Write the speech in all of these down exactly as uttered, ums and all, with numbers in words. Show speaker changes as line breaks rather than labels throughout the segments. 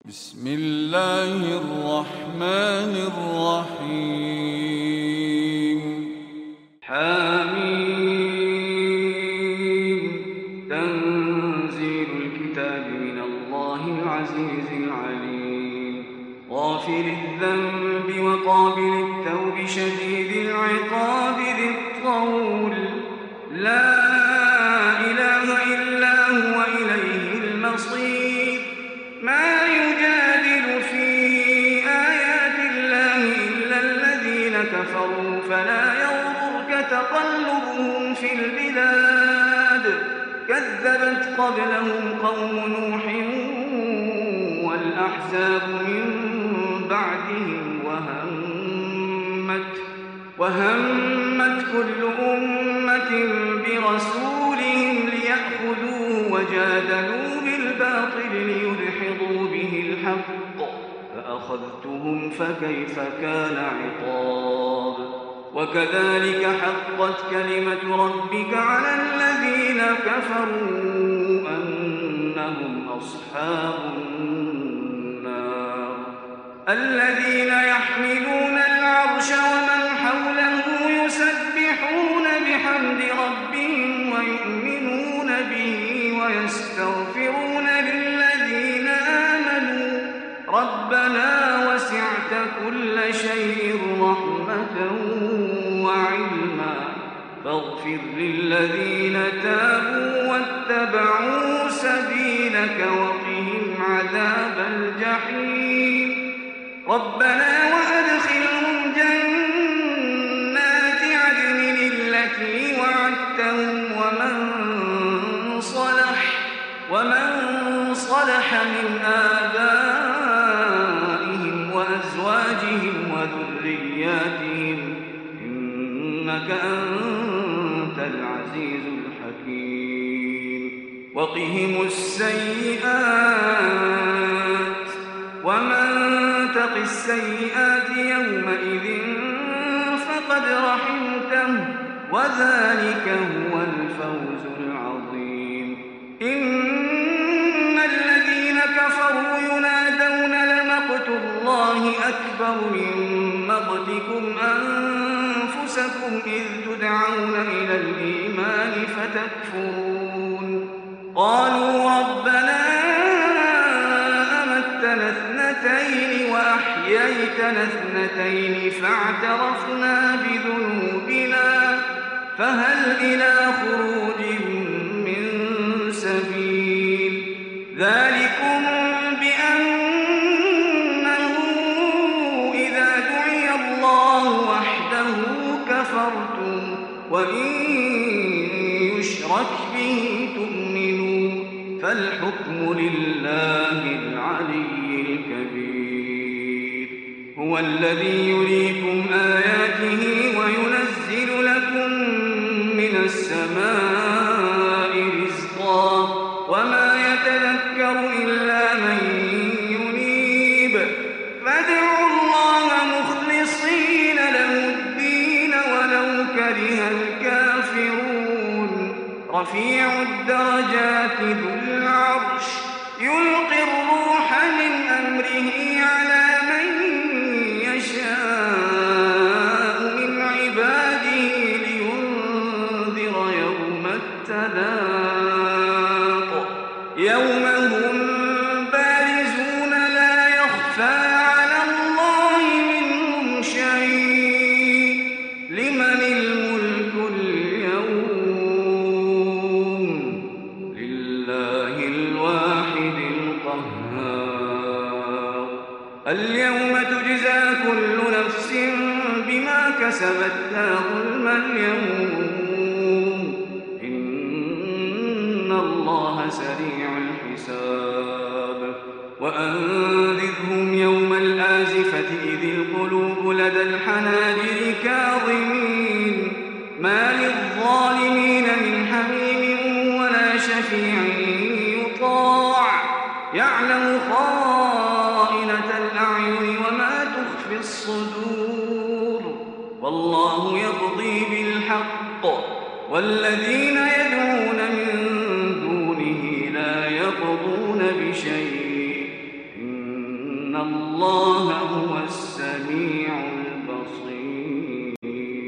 بسم الله الرحمن الرحيم. حميم. تنزيل الكتاب من الله العزيز العليم. غافر الذنب وقابل التوب شديد العقاب ذي الطول لا إله إلا هو إليه المصير. ما يجادل في آيات الله إلا الذين كفروا فلا يغررك تقلبهم في البلاد. كذبت قبلهم قوم نوح والأحزاب من بعدهم وهمت, وهمت كل أمة برسولهم ليأخذوه وجادلوا بالباطل ليدحضوا به الحق فأخذتهم فكيف كان عقاب. وكذلك حقت كلمة ربك على الذين كفروا أنهم أصحاب النار. الذين يحملون العرش ومن حوله يسبحون بحمد ربهم ويؤمنون به ويستغفرون للذين آمنوا ربنا وسعت كل شيء رحمة وعلما فاغفر للذين تابوا واتبعوا سبيلك وقهم عذاب الجحيم. ربنا وأدخلهم جنات عدن التي وعدتهم ومن صلح ومن صلح من آبائهم وأزواجهم وذرياتهم إنك أنت العزيز الحكيم. وقهم السيئات ومن تق السيئات يومئذ فقد رحمته وذلك هو الفوز العظيم. إن الذين كفروا ينادون لمقت الله أكبر من مقتكم أنفسكم إذ تدعون إلى الإيمان فتكفرون. قالوا ربنا أمتنا اثنتين وأحييتنا اثنتين فاعترفنا بذنوبنا فهل إلى خروج من سبيل. ذلكم بأنه إذا دعي الله وحده كفرتم وإن يشرك به تؤمنون فالحكم لله العلي الكبير. هو الذي يريكم آياته وينزل لكم من السماء رزقا وما يتذكر إلا من ينيب. فادعوا الله مخلصين له الدين ولو كره الكافرون. رفيع الدرجات ذو العرش يلقي الروح من أمره على من يشاء من عباده لينذر يوم التلاق يوم هم بارزون لا يخفى على الله منهم شيء. لمن الملك اليوم لله الواحد القهار. اليوم تجزى كل نفس بما كسبت لا ظلم اليوم إن الله سريع الحساب. وأنذرهم يوم الآزفة إذ القلوب لدى الحناجر كاظمين ما للظالمين من حميم ولا شفيع يطاع يعلم خائنة الأعين وما تخفي الصدور. والله يقضي بالحق والذين يدعون من دونه لا يقضون بشيء إن إن الله هو السميع البصير.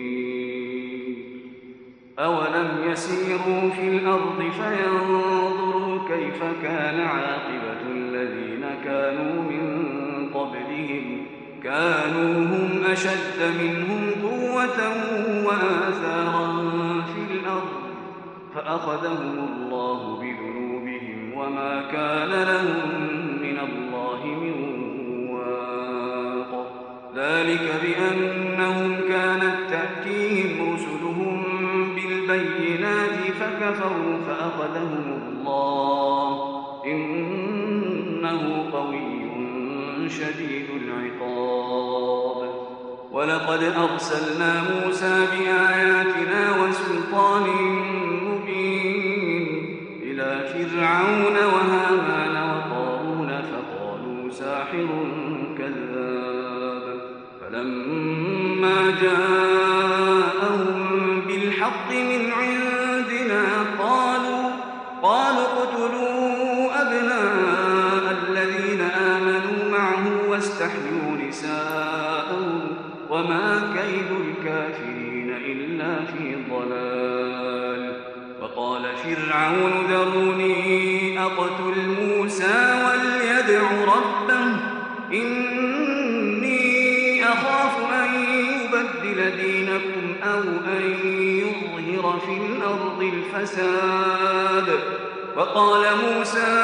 أولم يسيروا في الأرض فينظروا كيف كان عاقبة الذين كانوا من قبلهم كانوا هم أشد منهم قوة وآثارا في الأرض فأخذهم الله بذنوبهم وما كان لهم من الله من واق. ذلك بأنهم كانت تأتيهم رسلهم بالبينات فكفروا فأخذهم الله إنه قوي شديد العقاب. ولقد أرسلنا موسى بآياتنا وسلطان مبين إلى فرعون وهامان وقارون فقالوا ساحر كذاب. فلما جاءهم بالحق من عندنا قالوا قالوا اقتلوا أبناء الذين آمنوا معه واستحيوا نساءهم وما كيد الكافرين إلا في ضلال. وقال فرعون ذروني أقتل موسى وليدع ربه إني أخاف أن يبدل دينكم أو أن يظهر في الأرض الفساد. وقال موسى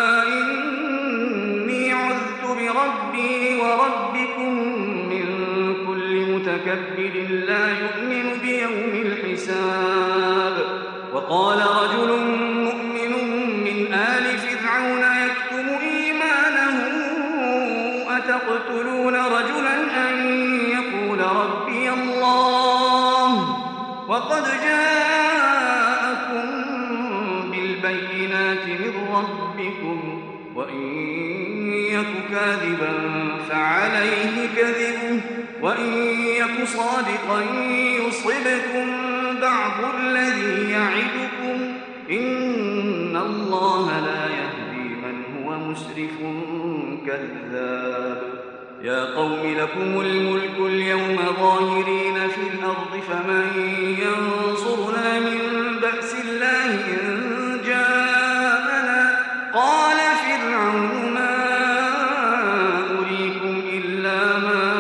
إني عذت بربي وربكم من كل متكبر لا يؤمن بيوم الحساب. وقال رجل مؤمن من آل فرعون يكتم إيمانه أتقتلون رجلا أن يقول ربي الله وقد جاءكم بالبينات من ربكم وإن يك كاذبا فعليه كذبه وإن يك صادقا يصبكم بعض الذي يعدكم إن الله لا يهدي من هو مسرف كذاب. يا قوم لكم الملك اليوم ظاهرين في الأرض فمن ينصرنا من بأس الله إن جاءنا. قال فرعون ما أريكم إلا ما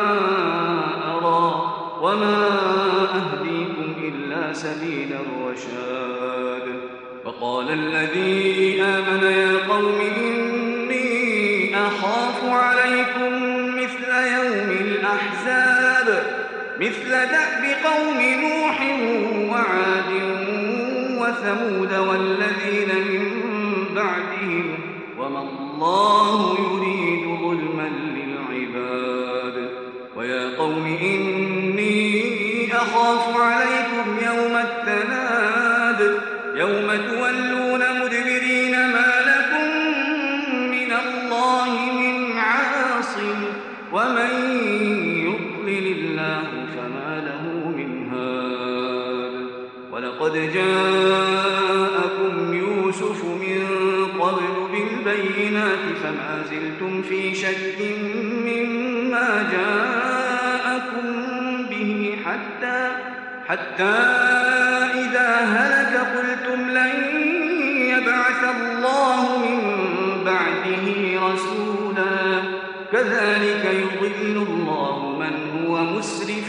أرى وما أهديكم إلا سبيل الرشاد. وقال الذي آمن يا قوم إني أخاف عليكم مثل يوم الأحزاب مثل دأب قوم نوح وعاد وثمود والذين من بعدهم وما الله يريد ظلما للعباد. ويا قوم إني أخاف عليكم يوم التناد يوم تولون مدبرين ما لكم من الله من عاصم ومن يضلل الله فما له من هاد. ولقد جاءكم يوسف من قبل بالبينات فما زلتم في شك مما جاءكم به حتى حتى إذا هلك قلتم لن يبعث الله من بعده رسولا كذلك يضل الله من هو مسرف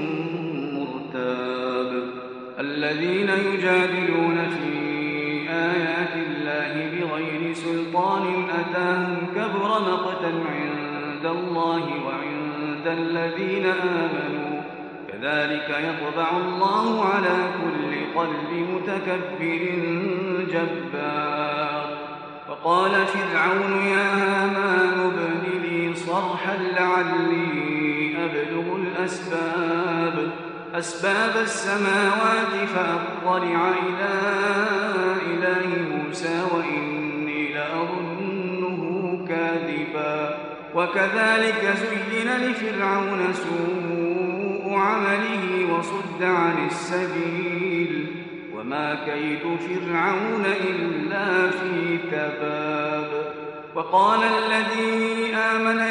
مرتاب. الذين يجادلون في آيات الله بغير سلطان أتاهم كبر مقتا عند الله وعند الذين آمنوا كذلك يطبع الله على كل قلب متكبر جبار. وقال فرعون يا هامان ابن لي صرحا لعلي أبلغ الأسباب أسباب السماوات فأطلع إلى إله موسى وإني لأظنه كاذبا. وكذلك زين لفرعون سوء عمله وصد عن السبيل وما كيد فرعون إلا في تباب. وقال الذي آمن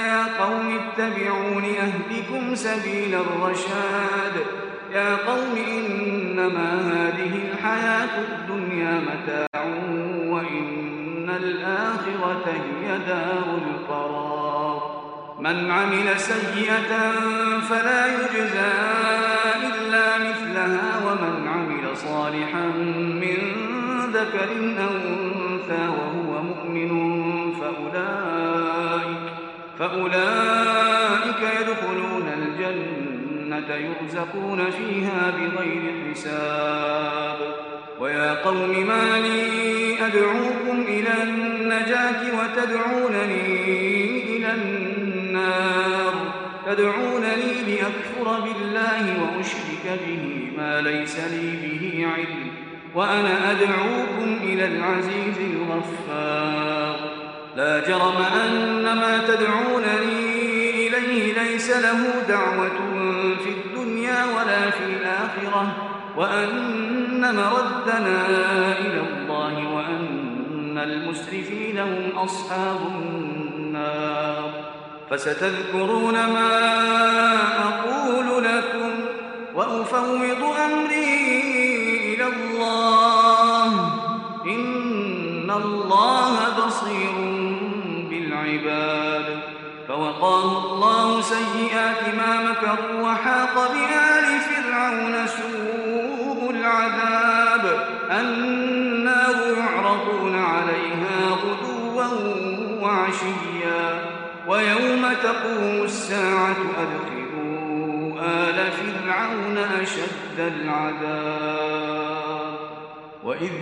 قوم اتبعون أهدكم سبيل الرشاد يا قوم إنما هذه الحياة الدنيا متاع وإن الآخرة هي دار القرار من عمل سيئة فلا يجزى إلا مثلها ومن عمل صالحا من ذكر أو أنثى وهو مؤمن فأولئك, فأولئك يدخلون الجنة يرزقون فيها بغير حساب ويا قوم ما لي أدعوكم إلى النجاة وتدعونني إلى النار تدعونني لأكفر بالله وأشرك به ما ليس لي به علم وأنا أدعوكم إلى العزيز الغفار لا جرم أن ما تدعونني إليه ليس له دعوة في الدنيا ولا في الآخرة وأن مردنا إلى الله وأن المسرفين هم أصحاب النار فستذكرون ما أقول لكم وأفوض أمري إلى الله إن الله بصير بالعباد فوقاه الله سيئات ما مكروا وحاق بآل فرعون سوء العذاب النار يعرضون عليها غدوا وعشيا ويوم تقوم الساعة أدخلوا آل فرعون أشد العذاب وإذ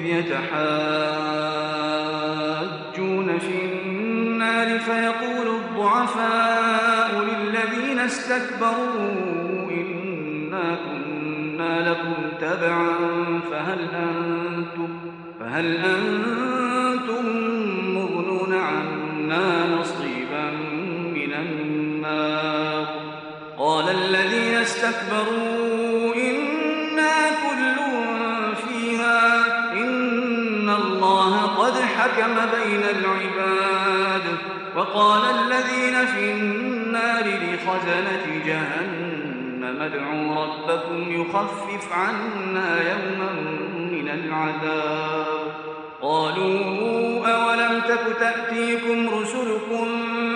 يتحاجون في النار فيقول الضعفاء للذين استكبروا إنا كنا لكم تبعا فهل أنتم, فهل أنتم مغنون عنا نصيبا من النار قال الذين استكبروا إنا كل فيها إن الله قد حكم بين العباد وقال الذين في النار لخزنة جهنم ادعوا ربكم يخفف عنا يوما من العذاب قالوا أولم تك تأتيكم رسلكم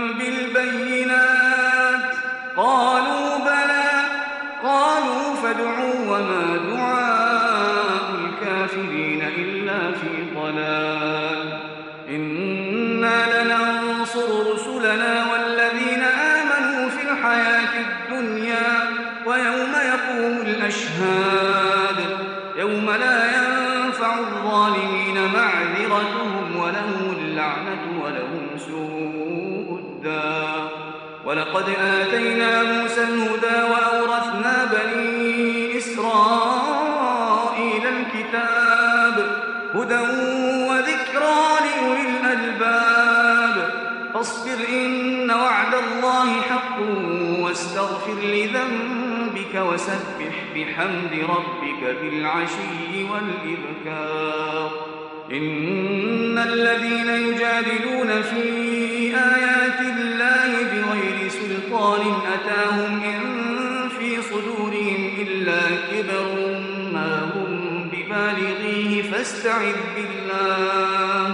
بالبينات قالوا بلى قالوا فادعوا وما دعاء الكافرين إلا في ضلال إنا لننصر رسلنا والذين آمنوا في الحياة الدنيا ويوم يقوم الأشهاد يوم لا ينفع الظالمين معذرتهم ولهم اللعنة ولهم سوء الدار ولقد آتينا موسى الهدى وأورثنا بني إسرائيل الكتاب هدى وذكرى لأولي الألباب فاصبر إن وعد الله حق واستغفر لذنبك وسبح بحمد ربك بالعشي والإبكار إن الذين يجادلون في آيات الله بغير سلطان أتاهم إن في صدورهم إلا كبر ما هم ببالغيه فاستعذ بالله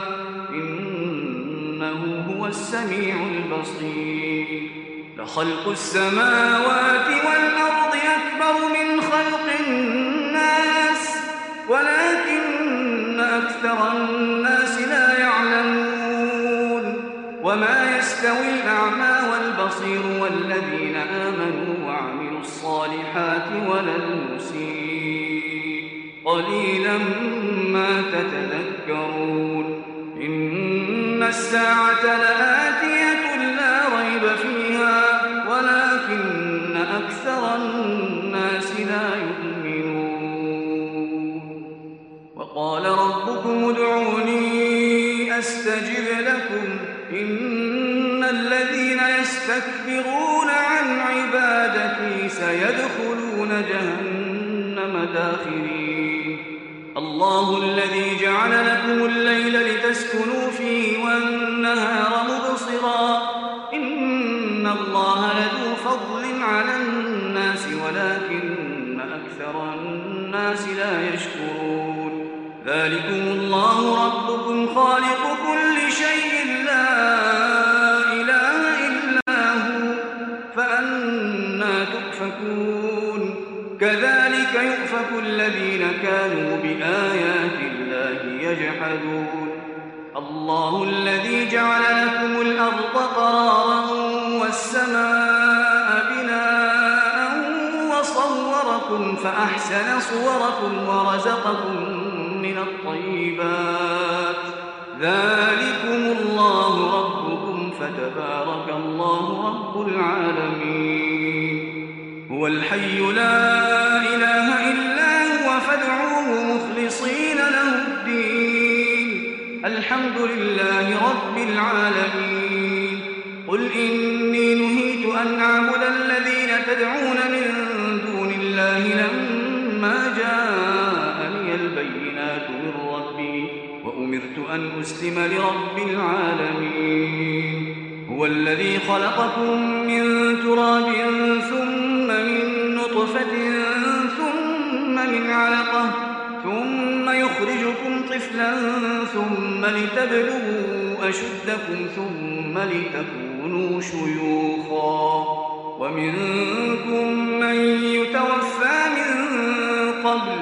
إنه هو السميع البصير لخلق السماوات والأرض أكبر من خلق الناس ولكن أكثر الناس لا يعلمون وما يستوي الأعمى والبصير والذين آمنوا وعملوا الصالحات ولا المسيء قليلا ما تتذكرون إن الساعة لآتية لا ريب فيها ولكن أكثر الناس لا يؤمنون وقال ربكم ادعوني أستجب لكم إن الذين يستكبرون عن عبادتي سيدخلون جهنم داخرين الله الذي جعل لكم الليل لتسكنوا فيه والنهار مبصرا إن الله لذو فضل على الناس ولكن أكثر الناس لا يشكرون ذلكم الله ربكم خالق كل شيء لا إله إلا هو فأنى تؤفكون كذلك يؤفك الذين كانوا بآيات الله يجحدون الله الذي جعل لكم الأرض قرارا والسماء بناء وصوركم فأحسن صوركم ورزقكم من الطيبات ذلكم الله ربكم فتبارك الله رب العالمين هو الحي لا إله إلا هو فادعوه مخلصين له الدين الحمد لله رب العالمين قل إني نهيت أن أعبد الذين تدعون من دون الله لما جاءني البينات من ربي وأمرت أن أسلم لرب العالمين هو الذي خلقكم من تراب ثم من نطفة ثم من علقة ثم يخرجكم طفلا ثم لتبلغوا أشدكم ثم لتكونوا شيوخا ومنكم من يتوفى من قبل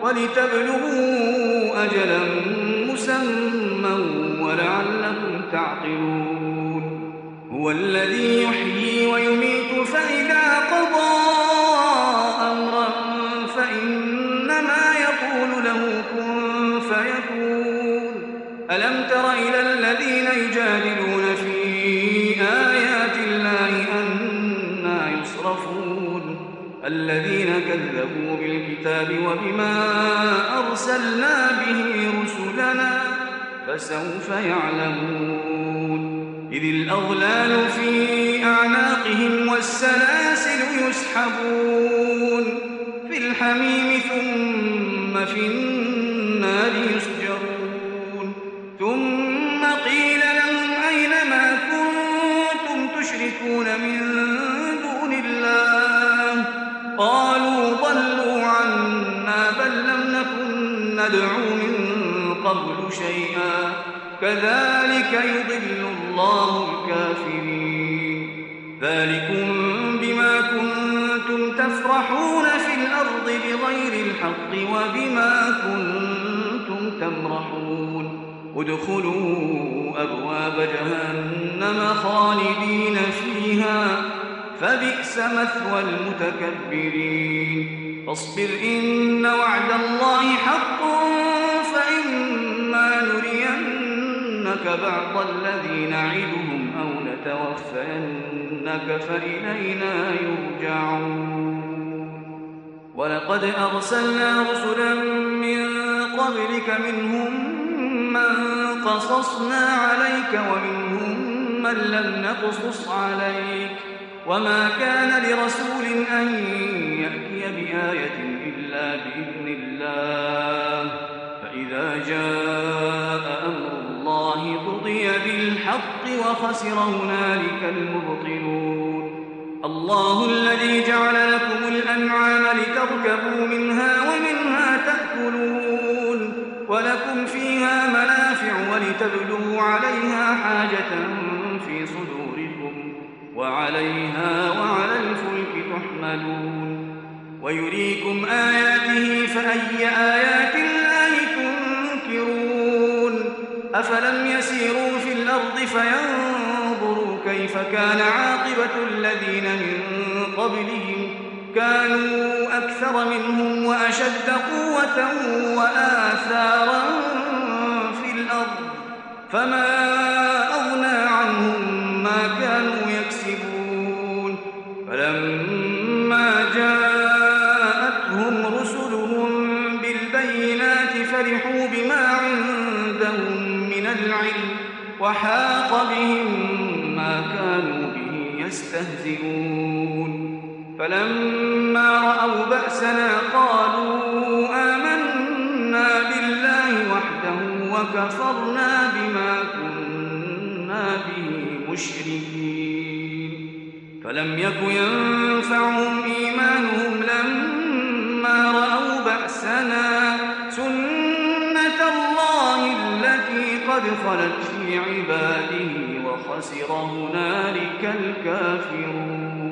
ولتبلغوا أجلا مسمى ولعلكم تعقلون هو الذي يحيي ويميت فإذا قضى أمرا فإنما يقول له كن فيكون ألم تر إلى الذين يجادلون في آيات الله أنى يصرفون الذين كذبوا بالكتاب وبما أرسلنا به رسلنا فسوف يعلمون إذ الأغلال في أعناقهم والسلاسل يسحبون في الحميم ثم في النار يسجرون ثم قيل لهم أين ما كنتم تشركون من دون الله قالوا ضلوا عنا بل لم نكن ندعو من قبل شيئا كذلك يضل الله الكافرين ذلكم بما كنتم تفرحون في الأرض بغير الحق وبما كنتم تمرحون ادخلوا أبواب جهنم خالدين فيها فبئس مثوى المتكبرين فاصبر إن وعد الله حق فإما نرينك بعض الذي نعدهم أو نتوفينك فإلينا يرجعون ولقد أرسلنا رسلا من قبلك منهم من قصصنا عليك ومنهم من لم نقصص عليك وما كان لرسول أن يأتي بآية إلا بإذن الله فإذا جاء أمر الله قضي بالحق وخسر هنالك المبطلون الله الذي جعل لكم الأنعام لتركبوا منها ومنها تأكلون ولكم فيها منافع ولتبلغوا عليها حاجة في صدوركم وعليها وعلى الفلك تحملون ويريكم آياته فأي آيات الله تنكرون أفلم يسيروا في الأرض فينظروا كيف كان عاقبة الذين من قبلهم كانوا أكثر منهم وأشد قوة وآثارا في الأرض فما أغنى عنهم ما كانوا يكسبون فلما جاءتهم رسلهم بالبينات فرحوا بما عندهم من العلم وحاق بهم ما كانوا به يستهزئون فلما رأوا بأسنا قالوا آمنا بالله وحده وكفرنا بما كنا به مشركين فلم يك ينفعهم إيمانهم لما رأوا بأسنا سنة الله التي قد خلت في عباده وخسر هنالك الكافرون.